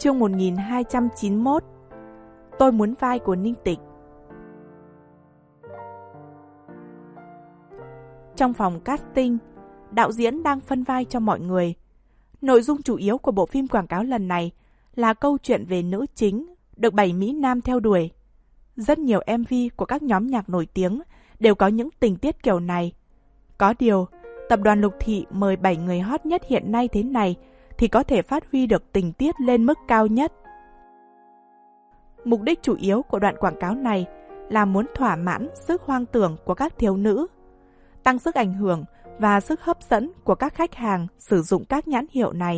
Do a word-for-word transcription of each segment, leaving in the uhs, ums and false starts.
Chương một nghìn hai trăm chín mươi mốt. Tôi muốn vai của Ninh Tịch. Trong phòng casting, đạo diễn đang phân vai cho mọi người. Nội dung chủ yếu của bộ phim quảng cáo lần này là câu chuyện về nữ chính được bảy Mỹ Nam theo đuổi. Rất nhiều em vê của các nhóm nhạc nổi tiếng đều có những tình tiết kiểu này. Có điều, tập đoàn Lục Thị mời bảy người hot nhất hiện nay thế này thì có thể phát huy được tình tiết lên mức cao nhất. Mục đích chủ yếu của đoạn quảng cáo này là muốn thỏa mãn sức hoang tưởng của các thiếu nữ, tăng sức ảnh hưởng và sức hấp dẫn của các khách hàng sử dụng các nhãn hiệu này.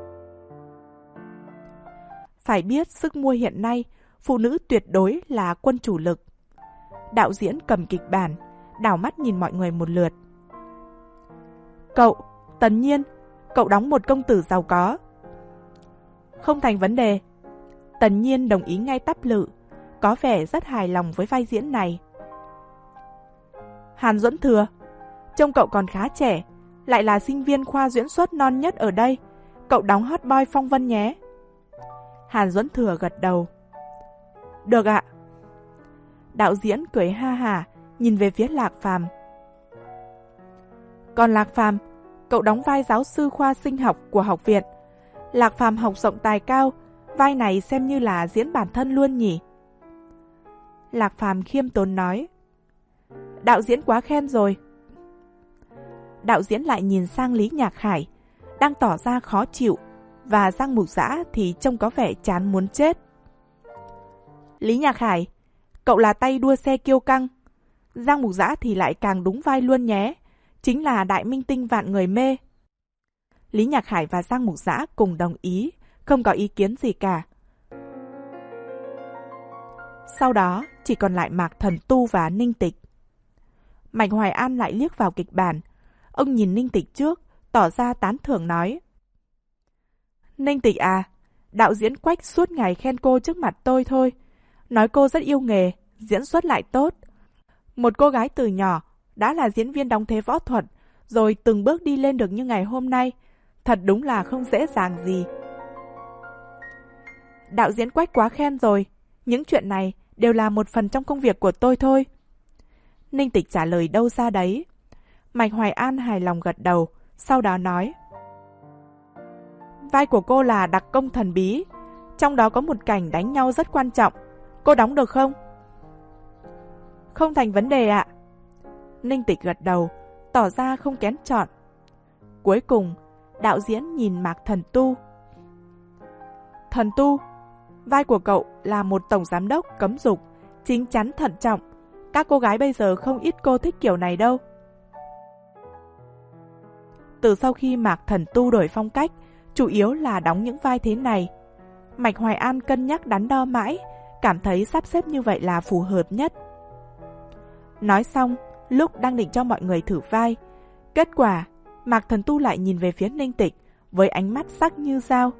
Phải biết sức mua hiện nay, phụ nữ tuyệt đối là quân chủ lực. Đạo diễn cầm kịch bản, đảo mắt nhìn mọi người một lượt. Cậu, Tần Nhiên, cậu đóng một công tử giàu có. Không thành vấn đề. Tần Nhiên đồng ý ngay tắp lự, có vẻ rất hài lòng với vai diễn này. Hàn Duẫn Thừa, trông cậu còn khá trẻ, lại là sinh viên khoa diễn xuất non nhất ở đây. Cậu đóng hot boy Phong Vân nhé. Hàn Duẫn Thừa gật đầu. Được ạ. Đạo diễn cười ha hả, nhìn về phía Lạc Phàm. Còn Lạc Phàm, cậu đóng vai giáo sư khoa sinh học của học viện. Lạc Phàm học rộng tài cao, vai này xem như là diễn bản thân luôn nhỉ? Lạc Phàm khiêm tốn nói. Đạo diễn quá khen rồi. Đạo diễn lại nhìn sang Lý Nhạc Khải, đang tỏ ra khó chịu, và Giang Mục Dã thì trông có vẻ chán muốn chết. Lý Nhạc Khải, cậu là tay đua xe kiêu căng. Giang Mục Dã thì lại càng đúng vai luôn nhé, chính là đại minh tinh vạn người mê. Lý Nhạc Khải và Giang Mục Dã cùng đồng ý, không có ý kiến gì cả. Sau đó chỉ còn lại Mạc Thần Tu và Ninh Tịch. Mạnh Hoài An lại liếc vào kịch bản. Ông nhìn Ninh Tịch trước, tỏ ra tán thưởng nói. Ninh Tịch à, đạo diễn Quách suốt ngày khen cô trước mặt tôi thôi. Nói cô rất yêu nghề, diễn xuất lại tốt. Một cô gái từ nhỏ đã là diễn viên đóng thế võ thuật, rồi từng bước đi lên được như ngày hôm nay. Thật đúng là không dễ dàng gì. Đạo diễn Quách quá khen rồi. Những chuyện này đều là một phần trong công việc của tôi thôi. Ninh Tịch trả lời đâu ra đấy. Mạnh Hoài An hài lòng gật đầu, sau đó nói. Vai của cô là đặc công thần bí, trong đó có một cảnh đánh nhau rất quan trọng. Cô đóng được không? Không thành vấn đề ạ. Ninh Tịch gật đầu, tỏ ra không kén chọn. Cuối cùng, đạo diễn nhìn Mạc Thần Tu. Thần Tu, vai của cậu là một tổng giám đốc cấm dục, chính chắn thận trọng. Các cô gái bây giờ không ít cô thích kiểu này đâu. Từ sau khi Mạc Thần Tu đổi phong cách, chủ yếu là đóng những vai thế này. Mạch Hoài An cân nhắc đắn đo mãi, cảm thấy sắp xếp như vậy là phù hợp nhất. Nói xong, lúc đang định cho mọi người thử vai, kết quả Mạc Thần Tu lại nhìn về phía Ninh Tịch với ánh mắt sắc như dao.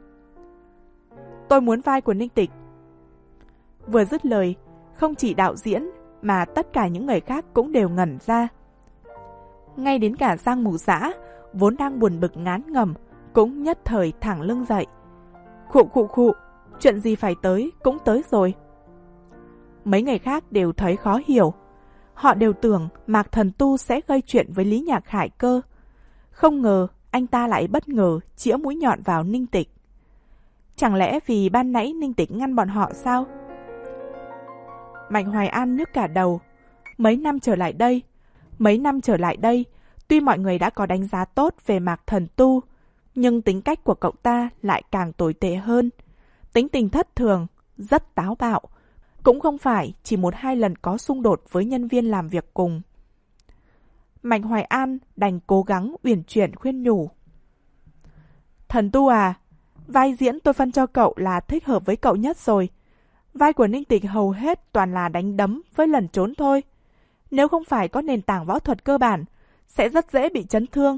Tôi muốn vai của Ninh Tịch. Vừa dứt lời, không chỉ đạo diễn mà tất cả những người khác cũng đều ngẩn ra. Ngay đến cả Giang Mục Dã, vốn đang buồn bực ngán ngẩm, cũng nhất thời thẳng lưng dậy. Khụ khụ khụ, chuyện gì phải tới cũng tới rồi. Mấy người khác đều thấy khó hiểu. Họ đều tưởng Mạc Thần Tu sẽ gây chuyện với Lý Nhạc Khải cơ. Không ngờ anh ta lại bất ngờ chĩa mũi nhọn vào Ninh Tịch. Chẳng lẽ vì ban nãy Ninh Tịch ngăn bọn họ sao? Mạnh Hoài An nhức cả đầu. Mấy năm trở lại đây, mấy năm trở lại đây, tuy mọi người đã có đánh giá tốt về Mạc Thần Tu, nhưng tính cách của cậu ta lại càng tồi tệ hơn. Tính tình thất thường, rất táo bạo, cũng không phải chỉ một hai lần có xung đột với nhân viên làm việc cùng. Mạnh Hoài An đành cố gắng uyển chuyển khuyên nhủ. Thần Tu à, vai diễn tôi phân cho cậu là thích hợp với cậu nhất rồi. Vai của Ninh Tịch hầu hết toàn là đánh đấm với lần trốn thôi. Nếu không phải có nền tảng võ thuật cơ bản, sẽ rất dễ bị chấn thương.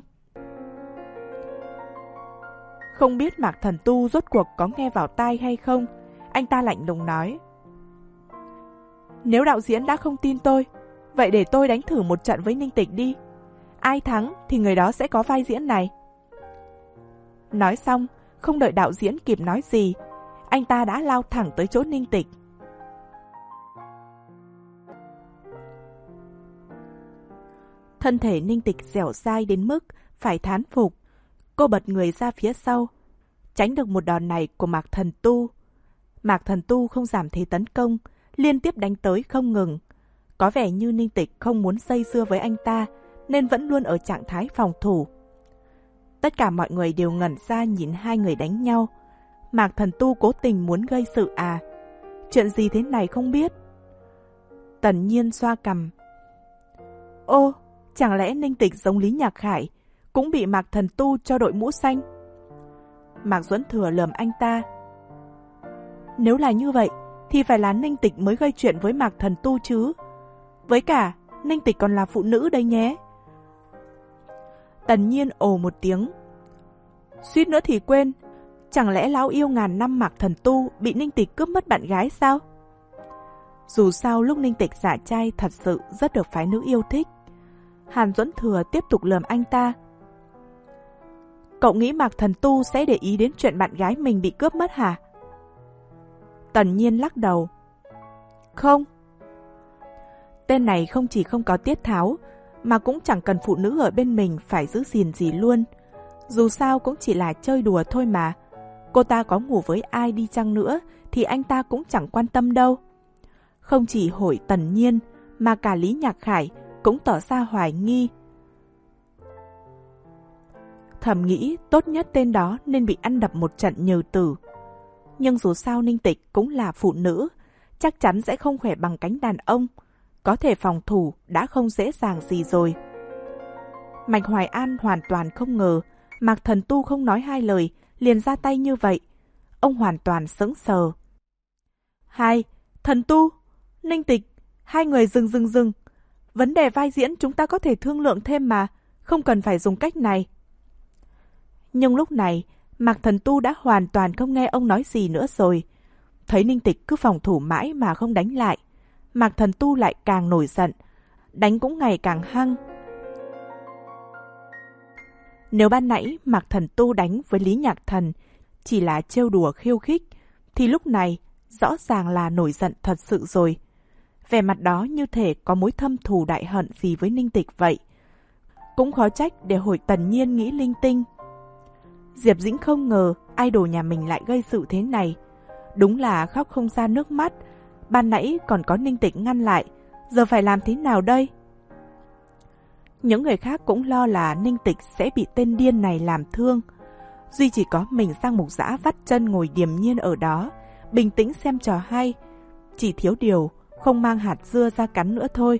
Không biết Mạc Thần Tu rốt cuộc có nghe vào tai hay không, anh ta lạnh lùng nói. Nếu đạo diễn đã không tin tôi, vậy để tôi đánh thử một trận với Ninh Tịch đi. Ai thắng thì người đó sẽ có vai diễn này. Nói xong, không đợi đạo diễn kịp nói gì, anh ta đã lao thẳng tới chỗ Ninh Tịch. Thân thể Ninh Tịch dẻo dai đến mức phải thán phục. Cô bật người ra phía sau, tránh được một đòn này của Mạc Thần Tu. Mạc Thần Tu không giảm thế tấn công, liên tiếp đánh tới không ngừng. Có vẻ như Ninh Tịch không muốn dây dưa với anh ta, nên vẫn luôn ở trạng thái phòng thủ. Tất cả mọi người đều ngẩn ra nhìn hai người đánh nhau. Mạc Thần Tu cố tình muốn gây sự à? Chuyện gì thế này không biết? Tần Nhiên xoa cằm. Ô, chẳng lẽ Ninh Tịch giống Lý Nhạc Khải, cũng bị Mạc Thần Tu cho đội mũ xanh? Mạc Duẫn Thừa lườm anh ta. Nếu là như vậy, thì phải là Ninh Tịch mới gây chuyện với Mạc Thần Tu chứ. Với cả, Ninh Tịch còn là phụ nữ đây nhé. Tần Nhiên ồ một tiếng. Suýt nữa thì quên, chẳng lẽ lão yêu ngàn năm Mạc Thần Tu bị Ninh Tịch cướp mất bạn gái sao? Dù sao lúc Ninh Tịch giả trai thật sự rất được phái nữ yêu thích. Hàn Duẫn Thừa tiếp tục lườm anh ta. Cậu nghĩ Mạc Thần Tu sẽ để ý đến chuyện bạn gái mình bị cướp mất hả? Tần Nhiên lắc đầu. Không. Tên này không chỉ không có tiết tháo, mà cũng chẳng cần phụ nữ ở bên mình phải giữ gìn gì luôn. Dù sao cũng chỉ là chơi đùa thôi mà. Cô ta có ngủ với ai đi chăng nữa thì anh ta cũng chẳng quan tâm đâu. Không chỉ hỏi Tần Nhiên, mà cả Lý Nhạc Khải cũng tỏ ra hoài nghi. Thầm nghĩ tốt nhất tên đó nên bị ăn đập một trận nhừ tử. Nhưng dù sao Ninh Tịch cũng là phụ nữ, chắc chắn sẽ không khỏe bằng cánh đàn ông. Có thể phòng thủ đã không dễ dàng gì rồi. Mạch Hoài An hoàn toàn không ngờ Mạc Thần Tu không nói hai lời liền ra tay như vậy. Ông hoàn toàn sững sờ. Hai, Thần Tu, Ninh Tịch, hai người dừng dừng dừng. Vấn đề vai diễn chúng ta có thể thương lượng thêm mà, không cần phải dùng cách này. Nhưng lúc này, Mạc Thần Tu đã hoàn toàn không nghe ông nói gì nữa rồi. Thấy Ninh Tịch cứ phòng thủ mãi mà không đánh lại, Mạc Thần Tu lại càng nổi giận, đánh cũng ngày càng hăng. Nếu ban nãy Mạc Thần Tu đánh với Lý Nhạc Thần chỉ là trêu đùa khiêu khích, thì lúc này rõ ràng là nổi giận thật sự rồi. Vẻ mặt đó như thể có mối thâm thù đại hận gì với Ninh Tịch vậy. Cũng khó trách để hồi Tần Nhiên nghĩ linh tinh. Diệp Dĩnh không ngờ idol nhà mình lại gây sự thế này. Đúng là khóc không ra nước mắt. Ban nãy còn có Ninh Tịch ngăn lại, giờ phải làm thế nào đây? Những người khác cũng lo là Ninh Tịch sẽ bị tên điên này làm thương. Duy chỉ có mình Giang Mục Dã vắt chân ngồi điềm nhiên ở đó, bình tĩnh xem trò hay. Chỉ thiếu điều không mang hạt dưa ra cắn nữa thôi.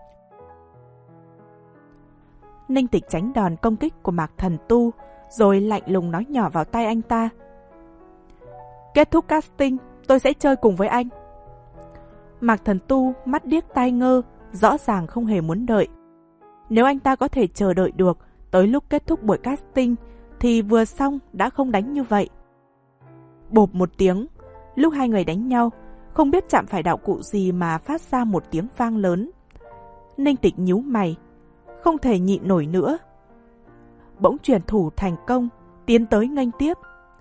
Ninh Tịch tránh đòn công kích của Mạc Thần Tu, rồi lạnh lùng nói nhỏ vào tai anh ta. Kết thúc casting, tôi sẽ chơi cùng với anh. Mạc Thần Tu mắt điếc tai ngơ, rõ ràng không hề muốn đợi. Nếu anh ta có thể chờ đợi được tới lúc kết thúc buổi casting, thì vừa xong đã không đánh như vậy. Bộp một tiếng, lúc hai người đánh nhau, không biết chạm phải đạo cụ gì mà phát ra một tiếng vang lớn. Ninh Tịch nhíu mày, không thể nhịn nổi nữa. Bỗng chuyển thủ thành công, tiến tới nghênh tiếp.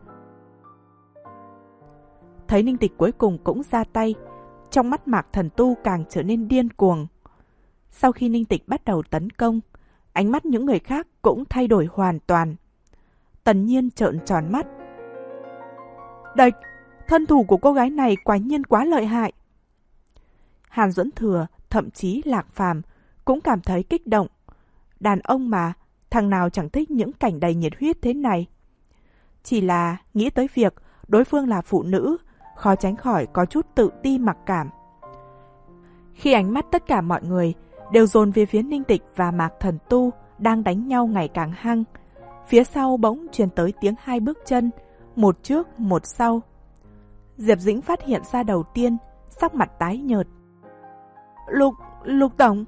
Thấy Ninh Tịch cuối cùng cũng ra tay, trong mắt Mạc Thần Tu càng trở nên điên cuồng. Sau khi Ninh Tịch bắt đầu tấn công, ánh mắt những người khác cũng thay đổi hoàn toàn. Tần Nhiên trợn tròn mắt. Địch, thân thủ của cô gái này quả nhiên quá lợi hại. Hàn Duẫn Thừa, thậm chí Lạc Phàm cũng cảm thấy kích động. Đàn ông mà, thằng nào chẳng thích những cảnh đầy nhiệt huyết thế này. Chỉ là nghĩ tới việc đối phương là phụ nữ, khó tránh khỏi có chút tự ti mặc cảm. Khi ánh mắt tất cả mọi người đều dồn về phía Ninh Tịch và Mạc Thần Tu đang đánh nhau ngày càng hăng, phía sau bỗng truyền tới tiếng hai bước chân, một trước một sau. Diệp Dĩnh phát hiện ra đầu tiên, sắc mặt tái nhợt. Lục, Lục Tổng.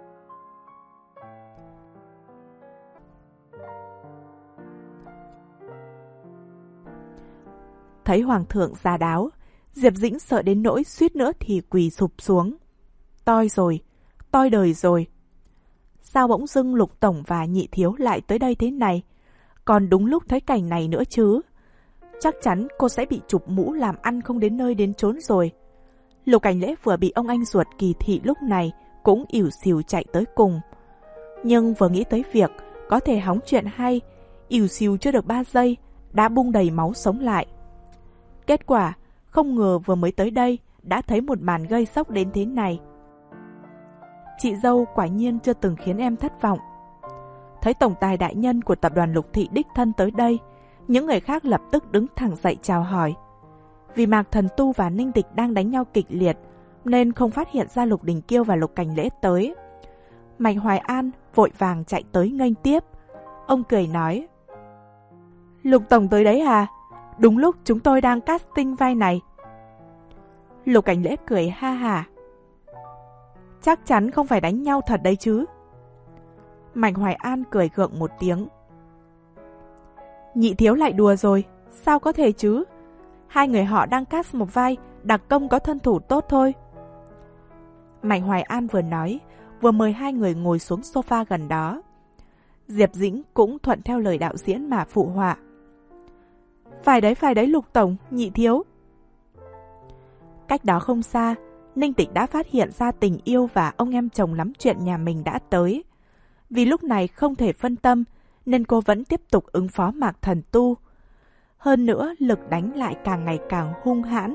Thấy Hoàng thượng ra đáo, Diệp Dĩnh sợ đến nỗi suýt nữa thì quỳ sụp xuống. Toi rồi, toi đời rồi. Sao bỗng dưng Lục Tổng và Nhị Thiếu lại tới đây thế này? Còn đúng lúc thấy cảnh này nữa chứ. chắc chắn cô sẽ bị chụp mũ làm ăn không đến nơi đến chốn rồi. Lục Cảnh Lễ vừa bị ông anh ruột kỳ thị lúc này cũng ỉu xìu chạy tới cùng. Nhưng vừa nghĩ tới việc có thể hóng chuyện hay, ỉu xìu chưa được ba giây đã bung đầy máu sống lại. Kết quả không ngờ vừa mới tới đây đã thấy một màn gây sốc đến thế này. Chị dâu quả nhiên chưa từng khiến em thất vọng. Thấy tổng tài đại nhân của tập đoàn Lục Thị đích thân tới đây, những người khác lập tức đứng thẳng dậy chào hỏi. Vì Mạc Thần Tu và Ninh Tịch đang đánh nhau kịch liệt nên không phát hiện ra Lục Đình Kiêu và Lục Cảnh Lễ tới. Mạnh Hoài An vội vàng chạy tới nghênh tiếp. Ông cười nói: Lục tổng tới đấy à? Đúng lúc chúng tôi đang casting vai này. Lục Cảnh Lễ cười ha hả: Chắc chắn không phải đánh nhau thật đấy chứ? Mạnh Hoài An cười gượng một tiếng: Nhị thiếu lại đùa rồi, sao có thể chứ? Hai người họ đang cast một vai đặc công có thân thủ tốt thôi. Mạnh Hoài An vừa nói, vừa mời hai người ngồi xuống sofa gần đó. Diệp Dĩnh cũng thuận theo lời đạo diễn mà phụ họa: Phải đấy, phải đấy Lục tổng, nhị thiếu. Cách đó không xa, Ninh Tịch đã phát hiện ra tình yêu và ông em chồng lắm chuyện nhà mình đã tới. Vì lúc này không thể phân tâm, nên cô vẫn tiếp tục ứng phó Mạc Thần Tu. Hơn nữa, lực đánh lại càng ngày càng hung hãn.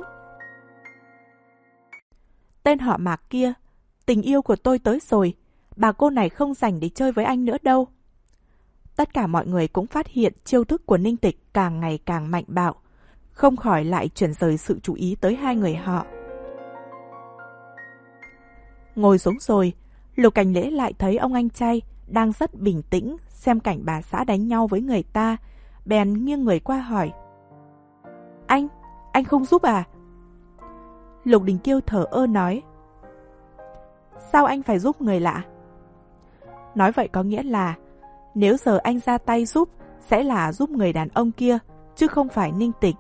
Tên họ Mạc kia, tình yêu của tôi tới rồi, bà cô này không rảnh để chơi với anh nữa đâu. Tất cả mọi người cũng phát hiện chiêu thức của Ninh Tịch càng ngày càng mạnh bạo, không khỏi lại chuyển rời sự chú ý tới hai người họ. Ngồi xuống rồi, Lục Cảnh Lễ lại thấy ông anh trai đang rất bình tĩnh xem cảnh bà xã đánh nhau với người ta, bèn nghiêng người qua hỏi: Anh, anh không giúp à? Lục Đình Kiêu thở ơ nói: Sao anh phải giúp người lạ? Nói vậy có nghĩa là nếu giờ anh ra tay giúp sẽ là giúp người đàn ông kia, chứ không phải Ninh Tịch.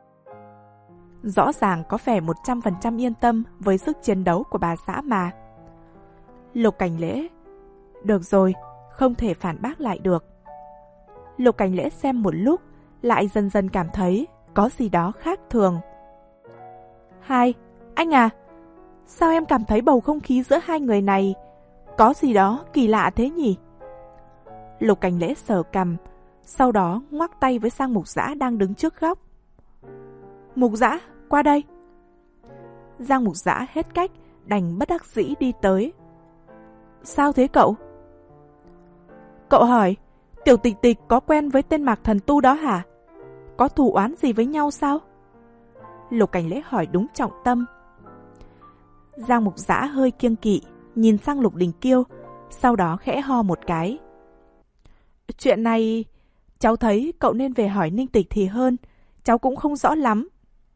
Rõ ràng có vẻ một trăm phần trăm yên tâm với sức chiến đấu của bà xã mà. Lục Cảnh Lễ: Được rồi, không thể phản bác lại được. Lục Cảnh Lễ xem một lúc, lại dần dần cảm thấy có gì đó khác thường. Hai, anh à, sao em cảm thấy bầu không khí giữa hai người này có gì đó kỳ lạ thế nhỉ? Lục Cảnh Lễ sờ cằm, sau đó ngoắc tay với Giang Mục Dã đang đứng trước góc. Mục Dã, qua đây. Giang Mục Dã hết cách, đành bất đắc dĩ đi tới. Sao thế cậu? Cậu hỏi, Tiểu Tịch Tịch có quen với tên Mạc Thần Tu đó hả? Có thù oán gì với nhau sao? Lục Cảnh Lễ hỏi đúng trọng tâm. Giang Mục Dã hơi kiêng kỵ, nhìn sang Lục Đình Kiêu, sau đó khẽ ho một cái. Chuyện này, cháu thấy cậu nên về hỏi Ninh Tịch thì hơn, cháu cũng không rõ lắm.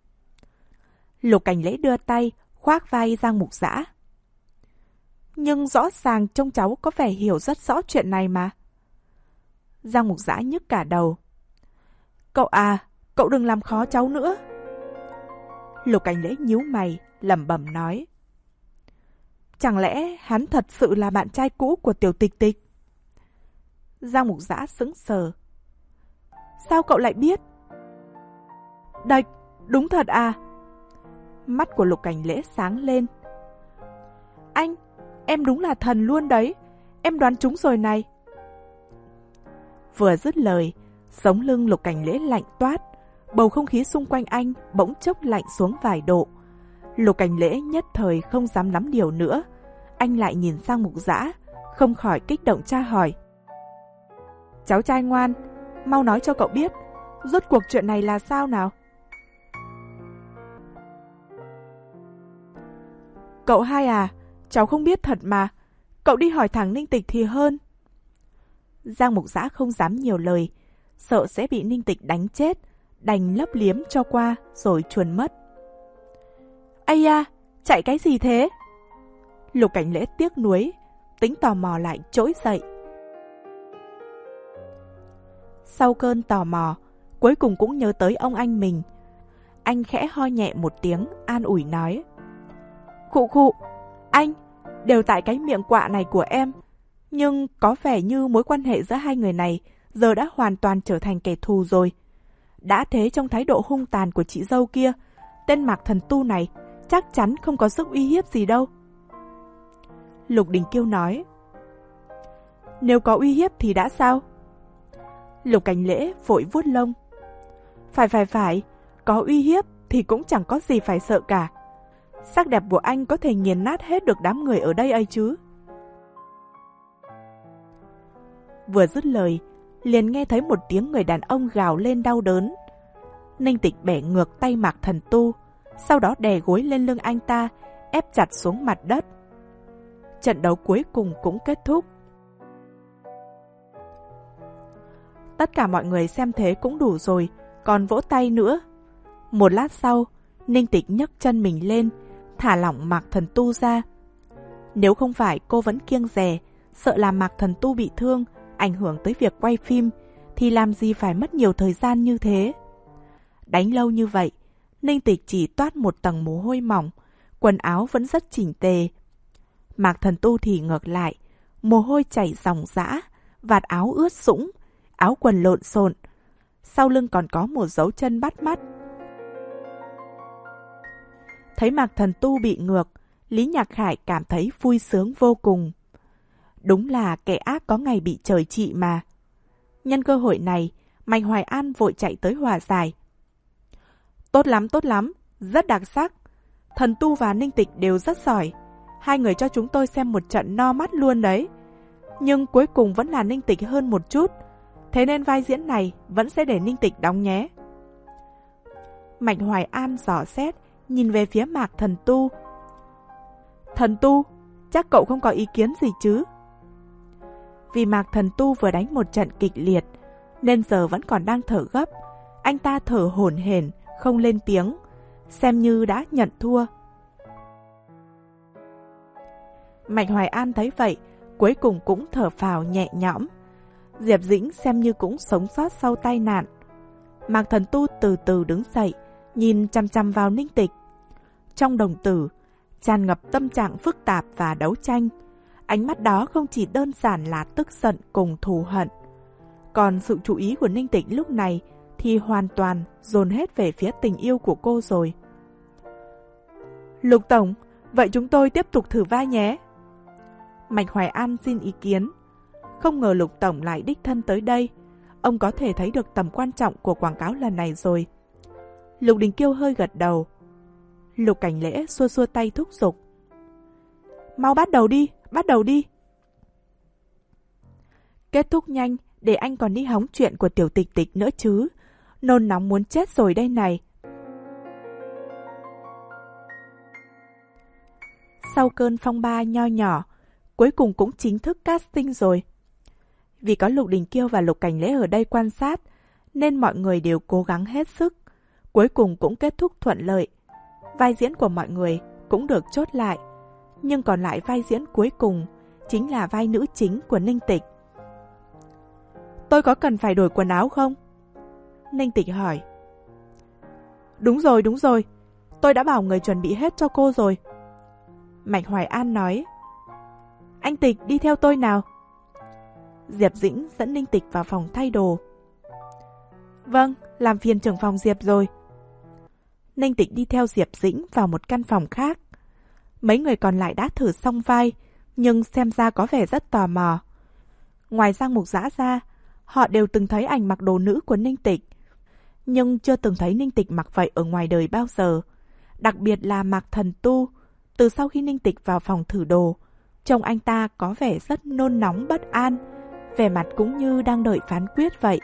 Lục Cảnh Lễ đưa tay, khoác vai Giang Mục Dã. Nhưng rõ ràng trông cháu có vẻ hiểu rất rõ chuyện này mà. Giang Mục Dã nhức cả đầu. Cậu à, cậu đừng làm khó cháu nữa. Lục Cảnh Lễ nhíu mày, lẩm bẩm nói. Chẳng lẽ hắn thật sự là bạn trai cũ của Tiểu Tịch Tịch? Giang Mục Dã sững sờ. Sao cậu lại biết? Đạch, đúng thật à? Mắt của Lục Cảnh Lễ sáng lên. Anh, em đúng là thần luôn đấy. Em đoán trúng rồi này. Vừa dứt lời, sống lưng Lục Cảnh Lễ lạnh toát. Bầu không khí xung quanh anh bỗng chốc lạnh xuống vài độ. Lục Cảnh Lễ nhất thời không dám nắm điều nữa. Anh lại nhìn sang Mục Dã, không khỏi kích động tra hỏi. Cháu trai ngoan, mau nói cho cậu biết, rốt cuộc chuyện này là sao nào? Cậu hai à, cháu không biết thật mà, cậu đi hỏi thẳng Ninh Tịch thì hơn. Giang Mục Dã không dám nhiều lời, sợ sẽ bị Ninh Tịch đánh chết, đành lấp liếm cho qua rồi chuồn mất. Ây da, chạy cái gì thế? Lục Cảnh Lễ tiếc nuối, tính tò mò lại trỗi dậy. Sau cơn tò mò, cuối cùng cũng nhớ tới ông anh mình. Anh khẽ ho nhẹ một tiếng, an ủi nói. Khụ khụ, anh, đều tại cái miệng quạ này của em. Nhưng có vẻ như mối quan hệ giữa hai người này giờ đã hoàn toàn trở thành kẻ thù rồi. Đã thế trong thái độ hung tàn của chị dâu kia, tên Mạc Thần Tu này chắc chắn không có sức uy hiếp gì đâu. Lục Đình Kiêu nói. Nếu có uy hiếp thì đã sao? Lục Cảnh Lễ vội vuốt lông. Phải phải phải, có uy hiếp thì cũng chẳng có gì phải sợ cả. Sắc đẹp của anh có thể nghiền nát hết được đám người ở đây ấy chứ. Vừa dứt lời, liền nghe thấy một tiếng người đàn ông gào lên đau đớn. Ninh Tịch bẻ ngược tay Mạc Thần Tu, sau đó đè gối lên lưng anh ta, ép chặt xuống mặt đất. Trận đấu cuối cùng cũng kết thúc. Tất cả mọi người xem thế cũng đủ rồi, còn vỗ tay nữa. Một lát sau, Ninh Tịch nhấc chân mình lên, thả lỏng Mạc Thần Tu ra. Nếu không phải cô vẫn kiêng dè, sợ làm Mạc Thần Tu bị thương, ảnh hưởng tới việc quay phim, thì làm gì phải mất nhiều thời gian như thế. Đánh lâu như vậy, Ninh Tịch chỉ toát một tầng mồ hôi mỏng, quần áo vẫn rất chỉnh tề. Mạc Thần Tu thì ngược lại, mồ hôi chảy ròng rã, vạt áo ướt sũng, áo quần lộn xộn, sau lưng còn có một dấu chân bắt mắt. Thấy Mạc Thần Tu bị ngược, Lý Nhạc Khải cảm thấy vui sướng vô cùng. Đúng là kẻ ác có ngày bị trời trị mà. Nhân cơ hội này, Mạnh Hoài An vội chạy tới hòa giải. Tốt lắm, tốt lắm, rất đặc sắc. Thần Tu và Ninh Tịch đều rất giỏi. Hai người cho chúng tôi xem một trận no mắt luôn đấy. Nhưng cuối cùng vẫn là Ninh Tịch hơn một chút. Thế nên vai diễn này vẫn sẽ để Ninh Tịch đóng nhé. Mạnh Hoài An dò xét, nhìn về phía Mạc Thần Tu. Thần Tu, chắc cậu không có ý kiến gì chứ? Vì Mạc Thần Tu vừa đánh một trận kịch liệt, nên giờ vẫn còn đang thở gấp. Anh ta thở hổn hển, không lên tiếng, xem như đã nhận thua. Mạnh Hoài An thấy vậy, cuối cùng cũng thở phào nhẹ nhõm. Diệp Dĩnh xem như cũng sống sót sau tai nạn. Mạc Thần Tu từ từ đứng dậy, nhìn chằm chằm vào Ninh Tịch. Trong đồng tử, tràn ngập tâm trạng phức tạp và đấu tranh. Ánh mắt đó không chỉ đơn giản là tức giận cùng thù hận. Còn sự chú ý của Ninh Tịch lúc này thì hoàn toàn dồn hết về phía tình yêu của cô rồi. Lục Tổng, vậy chúng tôi tiếp tục thử vai nhé. Mạch Hoài An xin ý kiến. Không ngờ Lục Tổng lại đích thân tới đây. Ông có thể thấy được tầm quan trọng của quảng cáo lần này rồi. Lục Đình Kiêu hơi gật đầu. Lục Cảnh Lễ xua xua tay thúc giục. Mau bắt đầu đi, bắt đầu đi. Kết thúc nhanh, để anh còn đi hóng chuyện của Tiểu Tịch Tịch nữa chứ. Nôn nóng muốn chết rồi đây này. Sau cơn phong ba nho nhỏ, cuối cùng cũng chính thức casting rồi. Vì có Lục Đình Kiêu và Lục Cảnh Lễ ở đây quan sát, nên mọi người đều cố gắng hết sức. Cuối cùng cũng kết thúc thuận lợi. Vai diễn của mọi người cũng được chốt lại. Nhưng còn lại vai diễn cuối cùng chính là vai nữ chính của Ninh Tịch. Tôi có cần phải đổi quần áo không? Ninh Tịch hỏi. Đúng rồi, đúng rồi. Tôi đã bảo người chuẩn bị hết cho cô rồi. Mạch Hoài An nói. Anh Tịch đi theo tôi nào. Diệp Dĩnh dẫn Ninh Tịch vào phòng thay đồ. Vâng, làm phiền trưởng phòng Diệp rồi. Ninh Tịch đi theo Diệp Dĩnh vào một căn phòng khác. Mấy người còn lại đã thử xong vai, nhưng xem ra có vẻ rất tò mò. Ngoài Giang Mục Dã ra, họ đều từng thấy ảnh mặc đồ nữ của Ninh Tịch, nhưng chưa từng thấy Ninh Tịch mặc vậy ở ngoài đời bao giờ. Đặc biệt là Mạc Thần Tu, từ sau khi Ninh Tịch vào phòng thử đồ, trông anh ta có vẻ rất nôn nóng bất an, vẻ mặt cũng như đang đợi phán quyết vậy.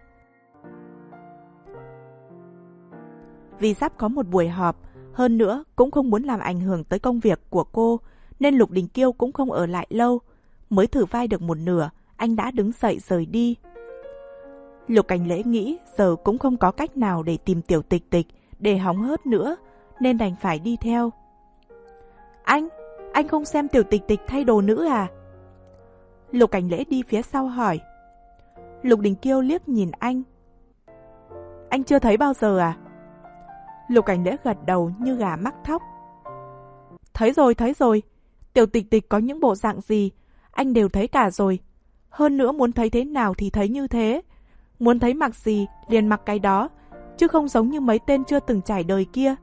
Vì sắp có một buổi họp, hơn nữa cũng không muốn làm ảnh hưởng tới công việc của cô, nên Lục Đình Kiêu cũng không ở lại lâu. Mới thử vai được một nửa, anh đã đứng dậy rời đi. Lục Cảnh Lễ nghĩ giờ cũng không có cách nào để tìm Tiểu Tịch Tịch để hóng hớt nữa, nên đành phải đi theo. Anh, anh không xem Tiểu Tịch Tịch thay đồ nữ à? Lục Cảnh Lễ đi phía sau hỏi. Lục Đình Kiêu liếc nhìn anh. Anh chưa thấy bao giờ à? Lục Cảnh Lễ gật đầu như gà mắc thóc. Thấy rồi, thấy rồi. Tiểu Tịch Tịch có những bộ dạng gì, anh đều thấy cả rồi. Hơn nữa muốn thấy thế nào thì thấy như thế. Muốn thấy mặc gì liền mặc cái đó, chứ không giống như mấy tên chưa từng trải đời kia.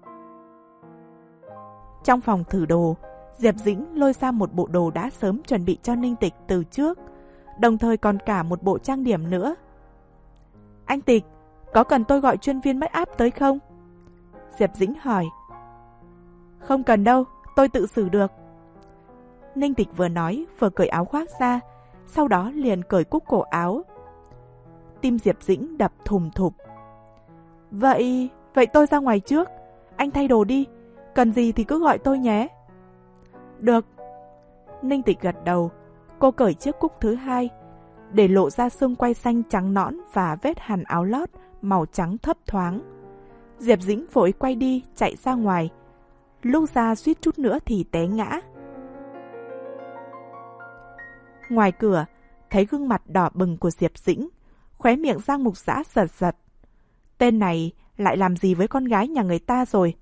Trong phòng thử đồ, Diệp Dĩnh lôi ra một bộ đồ đã sớm chuẩn bị cho Ninh Tịch từ trước, đồng thời còn cả một bộ trang điểm nữa. Anh Tịch, có cần tôi gọi chuyên viên make up tới không? Diệp Dĩnh hỏi. Không cần đâu, tôi tự xử được. Ninh Tịch vừa nói vừa cởi áo khoác ra, sau đó liền cởi cúc cổ áo. Tim Diệp Dĩnh đập thùm thụp. Vậy, vậy tôi ra ngoài trước, anh thay đồ đi, cần gì thì cứ gọi tôi nhé. Được. Ninh Tịch gật đầu, cô cởi chiếc cúc thứ hai, để lộ ra xương quai xanh trắng nõn và vết hằn áo lót màu trắng thấp thoáng. Diệp Dĩnh vội quay đi, chạy ra ngoài. Lúc ra suýt chút nữa thì té ngã. Ngoài cửa, thấy gương mặt đỏ bừng của Diệp Dĩnh, khóe miệng Giang Mục Dã giật giật. Tên này lại làm gì với con gái nhà người ta rồi?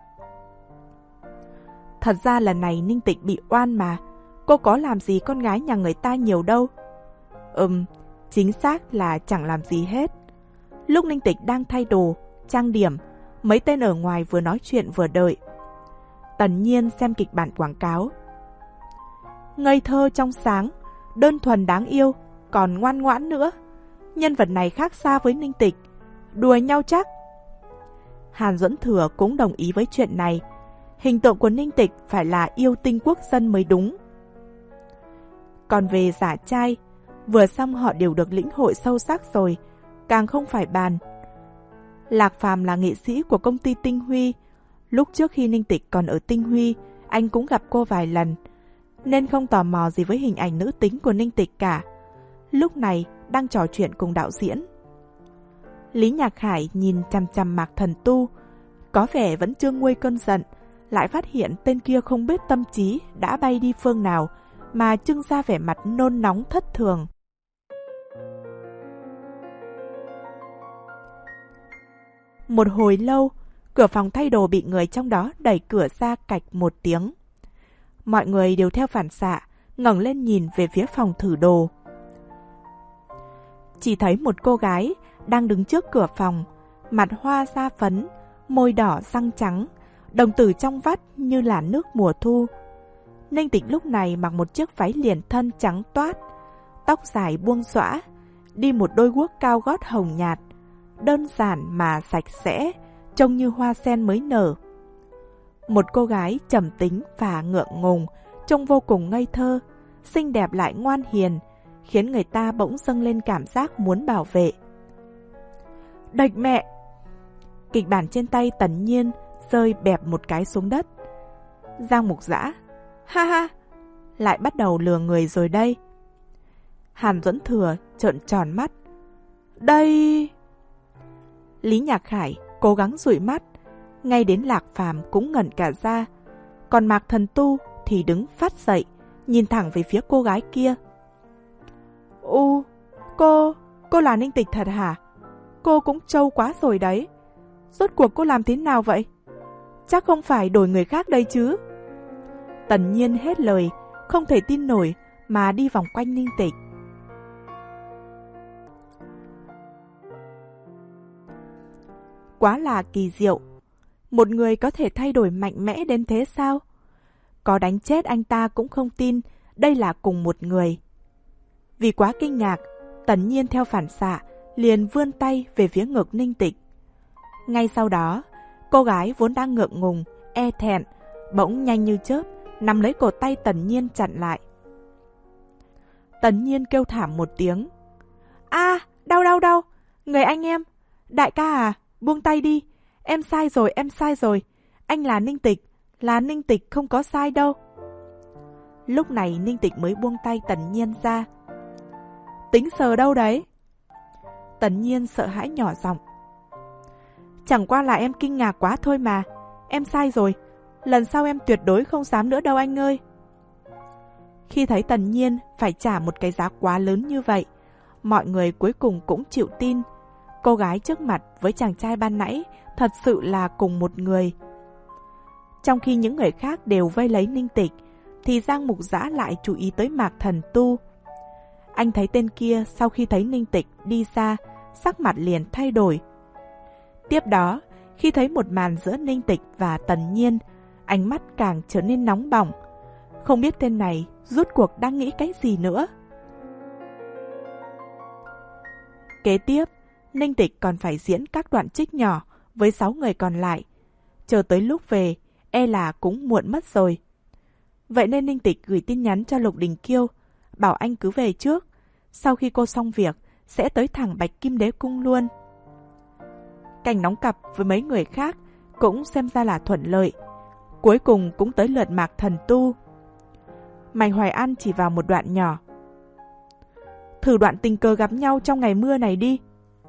Thật ra lần này Ninh Tịch bị oan mà, cô có làm gì con gái nhà người ta nhiều đâu. Ừm, chính xác là chẳng làm gì hết. Lúc Ninh Tịch đang thay đồ, trang điểm, mấy tên ở ngoài vừa nói chuyện vừa đợi. Tần Nhiên xem kịch bản quảng cáo. Ngây thơ trong sáng, đơn thuần đáng yêu, còn ngoan ngoãn nữa. Nhân vật này khác xa với Ninh Tịch, đùa nhau chắc. Hàn Duẫn Thừa cũng đồng ý với chuyện này. Hình tượng của Ninh Tịch phải là yêu tinh quốc dân mới đúng. Còn về giả trai, vừa xong họ đều được lĩnh hội sâu sắc rồi, càng không phải bàn. Lạc Phàm là nghệ sĩ của công ty Tinh Huy. Lúc trước khi Ninh Tịch còn ở Tinh Huy, anh cũng gặp cô vài lần, nên không tò mò gì với hình ảnh nữ tính của Ninh Tịch cả. Lúc này đang trò chuyện cùng đạo diễn. Lý Nhạc Hải nhìn chằm chằm Mạc Thần Tu, có vẻ vẫn chưa nguôi cơn giận, lại phát hiện tên kia không biết tâm trí đã bay đi phương nào mà trưng ra vẻ mặt nôn nóng thất thường. Một hồi lâu, cửa phòng thay đồ bị người trong đó đẩy cửa ra cạch một tiếng. Mọi người đều theo phản xạ, ngẩng lên nhìn về phía phòng thử đồ. Chỉ thấy một cô gái đang đứng trước cửa phòng, mặt hoa da phấn, môi đỏ răng trắng, đồng tử trong vắt như là nước mùa thu. Ninh Tịch lúc này mặc một chiếc váy liền thân trắng toát, tóc dài buông xõa, đi một đôi guốc cao gót hồng nhạt, đơn giản mà sạch sẽ, trông như hoa sen mới nở. Một cô gái trầm tính và ngượng ngùng, trông vô cùng ngây thơ, xinh đẹp lại ngoan hiền, khiến người ta bỗng dâng lên cảm giác muốn bảo vệ. Đạch mẹ! Kịch bản trên tay Tần Nhiên rơi bẹp một cái xuống đất. Giang Mục Dã, ha ha, lại bắt đầu lừa người rồi đây. Hàn Duẫn Thừa trợn tròn mắt. Đây... Lý Nhạc Khải cố gắng dụi mắt, ngay đến Lạc Phàm cũng ngẩn cả ra. Còn Mạc Thần Tu thì đứng phát dậy, nhìn thẳng về phía cô gái kia. U, cô, cô là Ninh Tịch thật hả? Cô cũng trâu quá rồi đấy. Rốt cuộc cô làm thế nào vậy? Chắc không phải đổi người khác đây chứ? Tần Nhiên hết lời, không thể tin nổi mà đi vòng quanh Ninh Tịch. Quá là kỳ diệu. Một người có thể thay đổi mạnh mẽ đến thế sao? Có đánh chết anh ta cũng không tin đây là cùng một người. Vì quá kinh ngạc, Tần Nhiên theo phản xạ liền vươn tay về phía ngực Ninh Tịch. Ngay sau đó, cô gái vốn đang ngượng ngùng, e thẹn, bỗng nhanh như chớp nắm lấy cổ tay Tần Nhiên chặn lại. Tần Nhiên kêu thảm một tiếng. A, à, đau đau đau, người anh em, đại ca à, buông tay đi, em sai rồi, em sai rồi, anh là Ninh Tịch, là Ninh Tịch không có sai đâu. Lúc này Ninh Tịch mới buông tay Tần Nhiên ra. Tính sờ đâu đấy? Tần Nhiên sợ hãi nhỏ giọng. Chẳng qua là em kinh ngạc quá thôi mà, em sai rồi, lần sau em tuyệt đối không dám nữa đâu anh ơi. Khi thấy Tần Nhiên phải trả một cái giá quá lớn như vậy, mọi người cuối cùng cũng chịu tin. Cô gái trước mặt với chàng trai ban nãy thật sự là cùng một người. Trong khi những người khác đều vây lấy Ninh Tịch, thì Giang Mục Dã lại chú ý tới Mạc Thần Tu. Anh thấy tên kia sau khi thấy Ninh Tịch đi ra, sắc mặt liền thay đổi. Tiếp đó, khi thấy một màn giữa Ninh Tịch và Tần Nhiên, ánh mắt càng trở nên nóng bỏng. Không biết tên này rốt cuộc đang nghĩ cái gì nữa. Kế tiếp, Ninh Tịch còn phải diễn các đoạn trích nhỏ với sáu người còn lại. Chờ tới lúc về, e là cũng muộn mất rồi. Vậy nên Ninh Tịch gửi tin nhắn cho Lục Đình Kiêu, bảo anh cứ về trước. Sau khi cô xong việc, sẽ tới thẳng Bạch Kim Đế Cung luôn. Cảnh nóng cặp với mấy người khác cũng xem ra là thuận lợi. Cuối cùng cũng tới lượt Mạc Thần Tu. Mạnh Hoài An chỉ vào một đoạn nhỏ. Thử đoạn tình cờ gặp nhau trong ngày mưa này đi.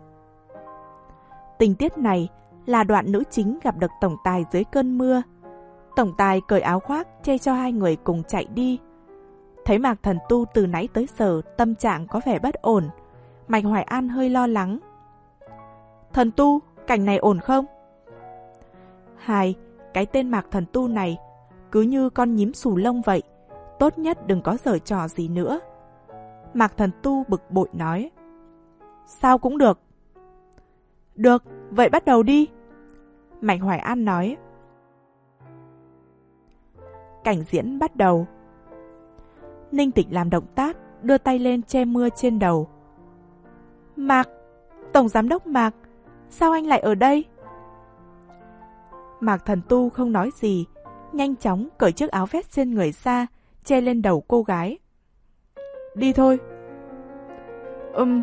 Tình tiết này là đoạn nữ chính gặp được tổng tài dưới cơn mưa. Tổng tài cởi áo khoác che cho hai người cùng chạy đi. Thấy Mạc Thần Tu từ nãy tới giờ tâm trạng có vẻ bất ổn, Mạnh Hoài An hơi lo lắng. Thần Tu, cảnh này ổn không? Hai, cái tên Mạc Thần Tu này cứ như con nhím xù lông vậy. Tốt nhất đừng có giở trò gì nữa. Mạc Thần Tu bực bội nói. Sao cũng được. Được, vậy bắt đầu đi. Mạnh Hoài An nói. Cảnh diễn bắt đầu. Ninh Tịch làm động tác, đưa tay lên che mưa trên đầu. Mạc, Tổng Giám đốc Mạc, sao anh lại ở đây? Mạc Thần Tu không nói gì, nhanh chóng cởi chiếc áo vest trên người ra, che lên đầu cô gái. Đi thôi. Ừm.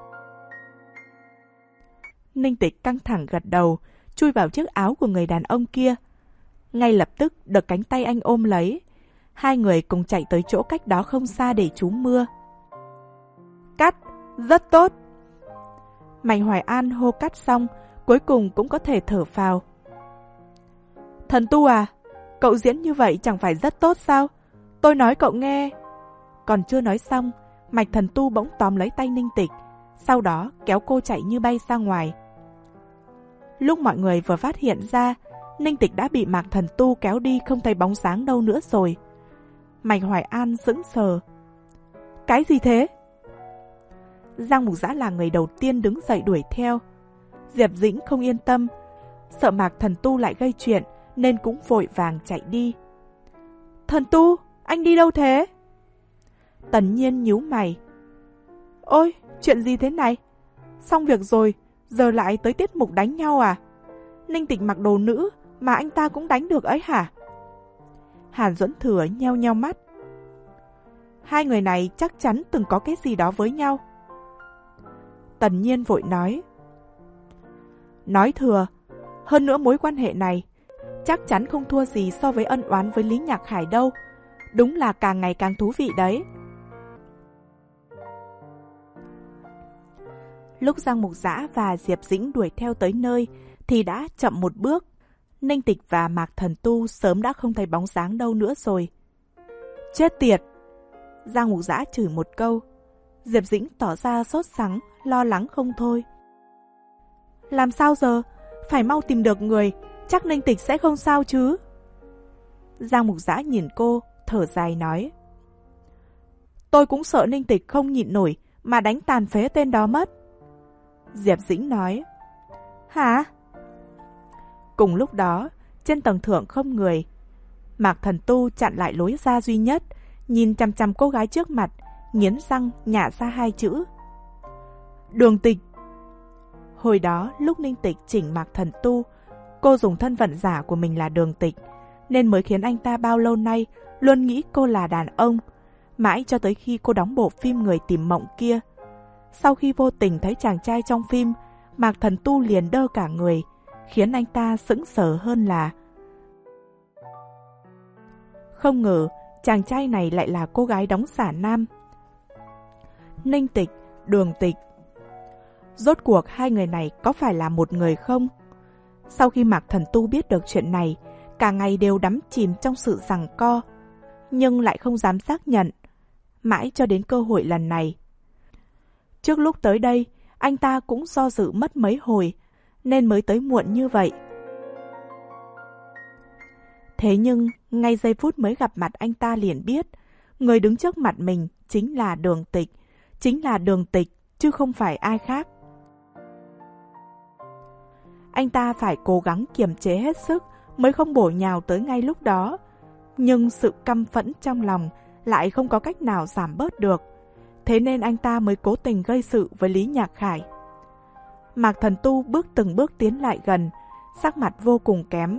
Ninh Tịch căng thẳng gật đầu, chui vào chiếc áo của người đàn ông kia. Ngay lập tức được cánh tay anh ôm lấy. Hai người cùng chạy tới chỗ cách đó không xa để trú mưa. Cắt, rất tốt. Mạnh Hoài An hô cắt xong, cuối cùng cũng có thể thở phào. Thần Tu à, cậu diễn như vậy chẳng phải rất tốt sao? Tôi nói cậu nghe. Còn chưa nói xong, Mạch Thần Tu bỗng tóm lấy tay Ninh Tịch, sau đó kéo cô chạy như bay ra ngoài. Lúc mọi người vừa phát hiện ra, Ninh Tịch đã bị Mạc Thần Tu kéo đi không thấy bóng dáng đâu nữa rồi. Mạch Hoài An sững sờ. Cái gì thế? Giang Mục Dã là người đầu tiên đứng dậy đuổi theo. Diệp Dĩnh không yên tâm, sợ Mạc Thần Tu lại gây chuyện nên cũng vội vàng chạy đi. Thần Tu, anh đi đâu thế? Tần Nhiên nhíu mày. Ôi, chuyện gì thế này? Xong việc rồi, giờ lại tới tiết mục đánh nhau à? Ninh Tịch mặc đồ nữ mà anh ta cũng đánh được ấy hả? Hàn Duẫn Thừa nheo nheo mắt. Hai người này chắc chắn từng có cái gì đó với nhau. Tần Nhiên vội nói. Nói thừa, hơn nữa mối quan hệ này chắc chắn không thua gì so với ân oán với Lý Nhạc Hải đâu. Đúng là càng ngày càng thú vị đấy. Lúc Giang Mục Dã và Diệp Dĩnh đuổi theo tới nơi thì đã chậm một bước. Ninh Tịch và Mạc Thần Tu sớm đã không thấy bóng dáng đâu nữa rồi. Chết tiệt! Giang Mục Dã chửi một câu. Diệp Dĩnh tỏ ra sốt sắng, lo lắng không thôi. Làm sao giờ? Phải mau tìm được người, chắc Ninh Tịch sẽ không sao chứ. Giang Mục Dã nhìn cô, thở dài nói. Tôi cũng sợ Ninh Tịch không nhịn nổi mà đánh tàn phế tên đó mất. Diệp Dĩnh nói. Hả? Cùng lúc đó, trên tầng thượng không người. Mạc Thần Tu chặn lại lối ra duy nhất, nhìn chằm chằm cô gái trước mặt, nghiến răng nhả ra hai chữ. Đường Tịch. Hồi đó, lúc Ninh Tịch chỉnh Mạc Thần Tu, cô dùng thân phận giả của mình là Đường Tịch, nên mới khiến anh ta bao lâu nay luôn nghĩ cô là đàn ông, mãi cho tới khi cô đóng bộ phim Người Tìm Mộng kia. Sau khi vô tình thấy chàng trai trong phim, Mạc Thần Tu liền đơ cả người, khiến anh ta sững sờ hơn là. Không ngờ, chàng trai này lại là cô gái đóng giả nam. Ninh Tịch, Đường Tịch. Rốt cuộc hai người này có phải là một người không? Sau khi Mạc Thần Tu biết được chuyện này, cả ngày đều đắm chìm trong sự giằng co, nhưng lại không dám xác nhận, mãi cho đến cơ hội lần này. Trước lúc tới đây, anh ta cũng do dự mất mấy hồi, nên mới tới muộn như vậy. Thế nhưng, ngay giây phút mới gặp mặt anh ta liền biết, người đứng trước mặt mình chính là Đường Tịch, chính là Đường Tịch, chứ không phải ai khác. Anh ta phải cố gắng kiềm chế hết sức mới không bổ nhào tới ngay lúc đó. Nhưng sự căm phẫn trong lòng lại không có cách nào giảm bớt được. Thế nên anh ta mới cố tình gây sự với Lý Nhạc Khải. Mạc Thần Tu bước từng bước tiến lại gần, sắc mặt vô cùng kém.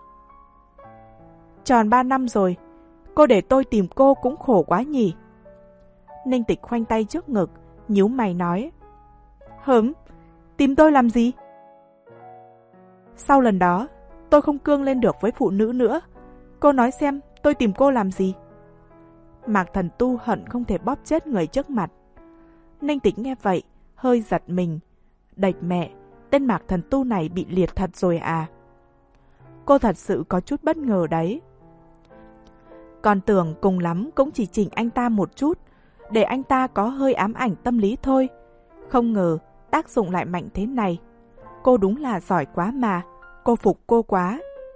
Tròn ba năm rồi, cô để tôi tìm cô cũng khổ quá nhỉ. Ninh Tịch khoanh tay trước ngực, nhíu mày nói. Hửm, tìm tôi làm gì? Sau lần đó, tôi không cương lên được với phụ nữ nữa. Cô nói xem, tôi tìm cô làm gì? Mạc Thần Tu hận không thể bóp chết người trước mặt. Ninh Tịch nghe vậy, hơi giật mình. Đệt mẹ, tên Mạc Thần Tu này bị liệt thật rồi à? Cô thật sự có chút bất ngờ đấy. Còn tưởng cùng lắm cũng chỉ chỉnh anh ta một chút, để anh ta có hơi ám ảnh tâm lý thôi. Không ngờ tác dụng lại mạnh thế này. Cô đúng là giỏi quá mà, cô phục cô quá.